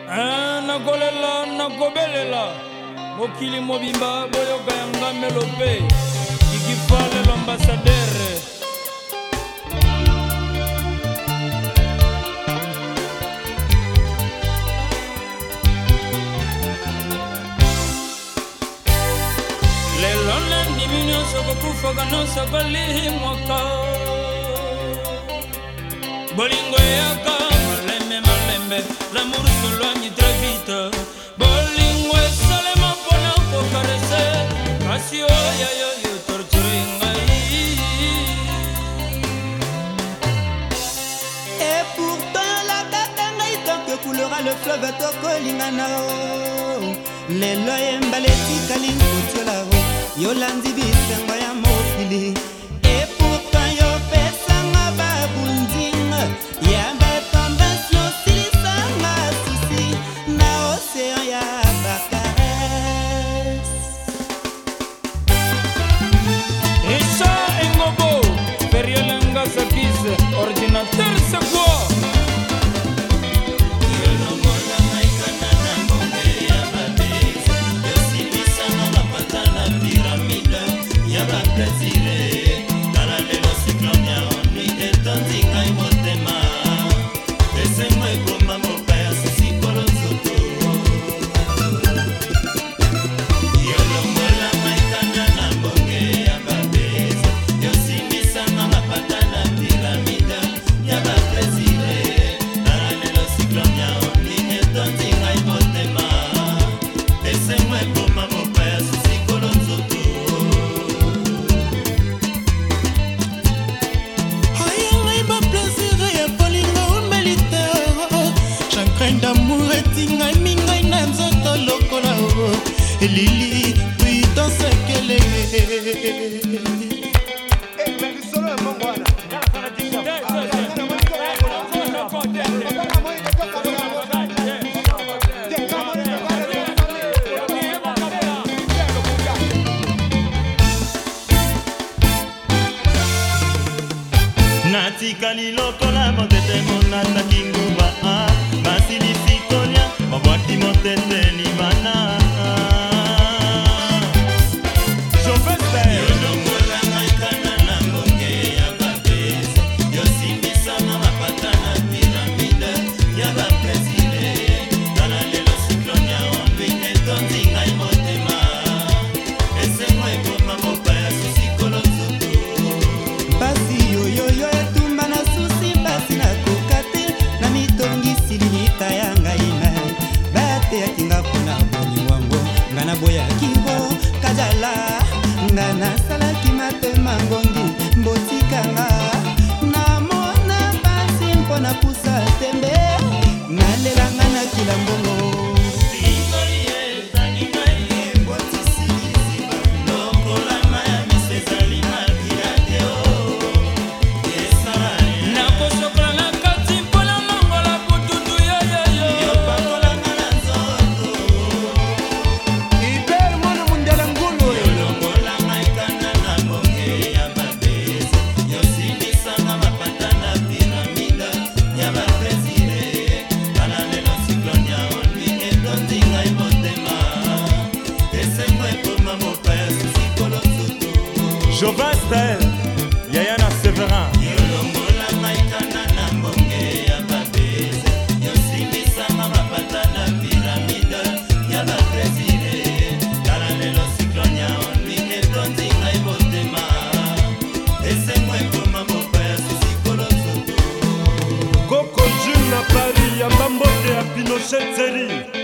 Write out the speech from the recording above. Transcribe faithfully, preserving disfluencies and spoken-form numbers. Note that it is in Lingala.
nakolela nakobelela mokili mobimba boyoka yanga melope ikifale l'ambassadeur lelo nandimi nyonso kokufa nyonso kolimwaka bolingo eyaka malembe malembe l'amour s'éloigne très vite bolingo esalema mpona kokarese kasi oyoyoyo torture ngai. Et pourtant la tata ngai tant que coulera le fleuve tokolingana lelo yembala etikali nkotiola yolandi bisengo ya mokili. Et pourtant yopesanga babundinga ya bapambasi osilisanga susi na océan ya bakares. Isha Engobo Periolenga Sakis ordinateur c'est quoi? Lili, oui, dans ce qu'elle est. Eh, mais le solo est bon, voilà. Natikali lokola motete monata kinguba basili sikolia mabwaki motete libana. boya kingo kajala ngana salaki matema ngongi mbotikanga namona pasi mpona pusa tembe nalelanga na kila mbongo. Jovaster, Yayana Severin. Coco June à Paris, à Bambote à Pinochet Zeri.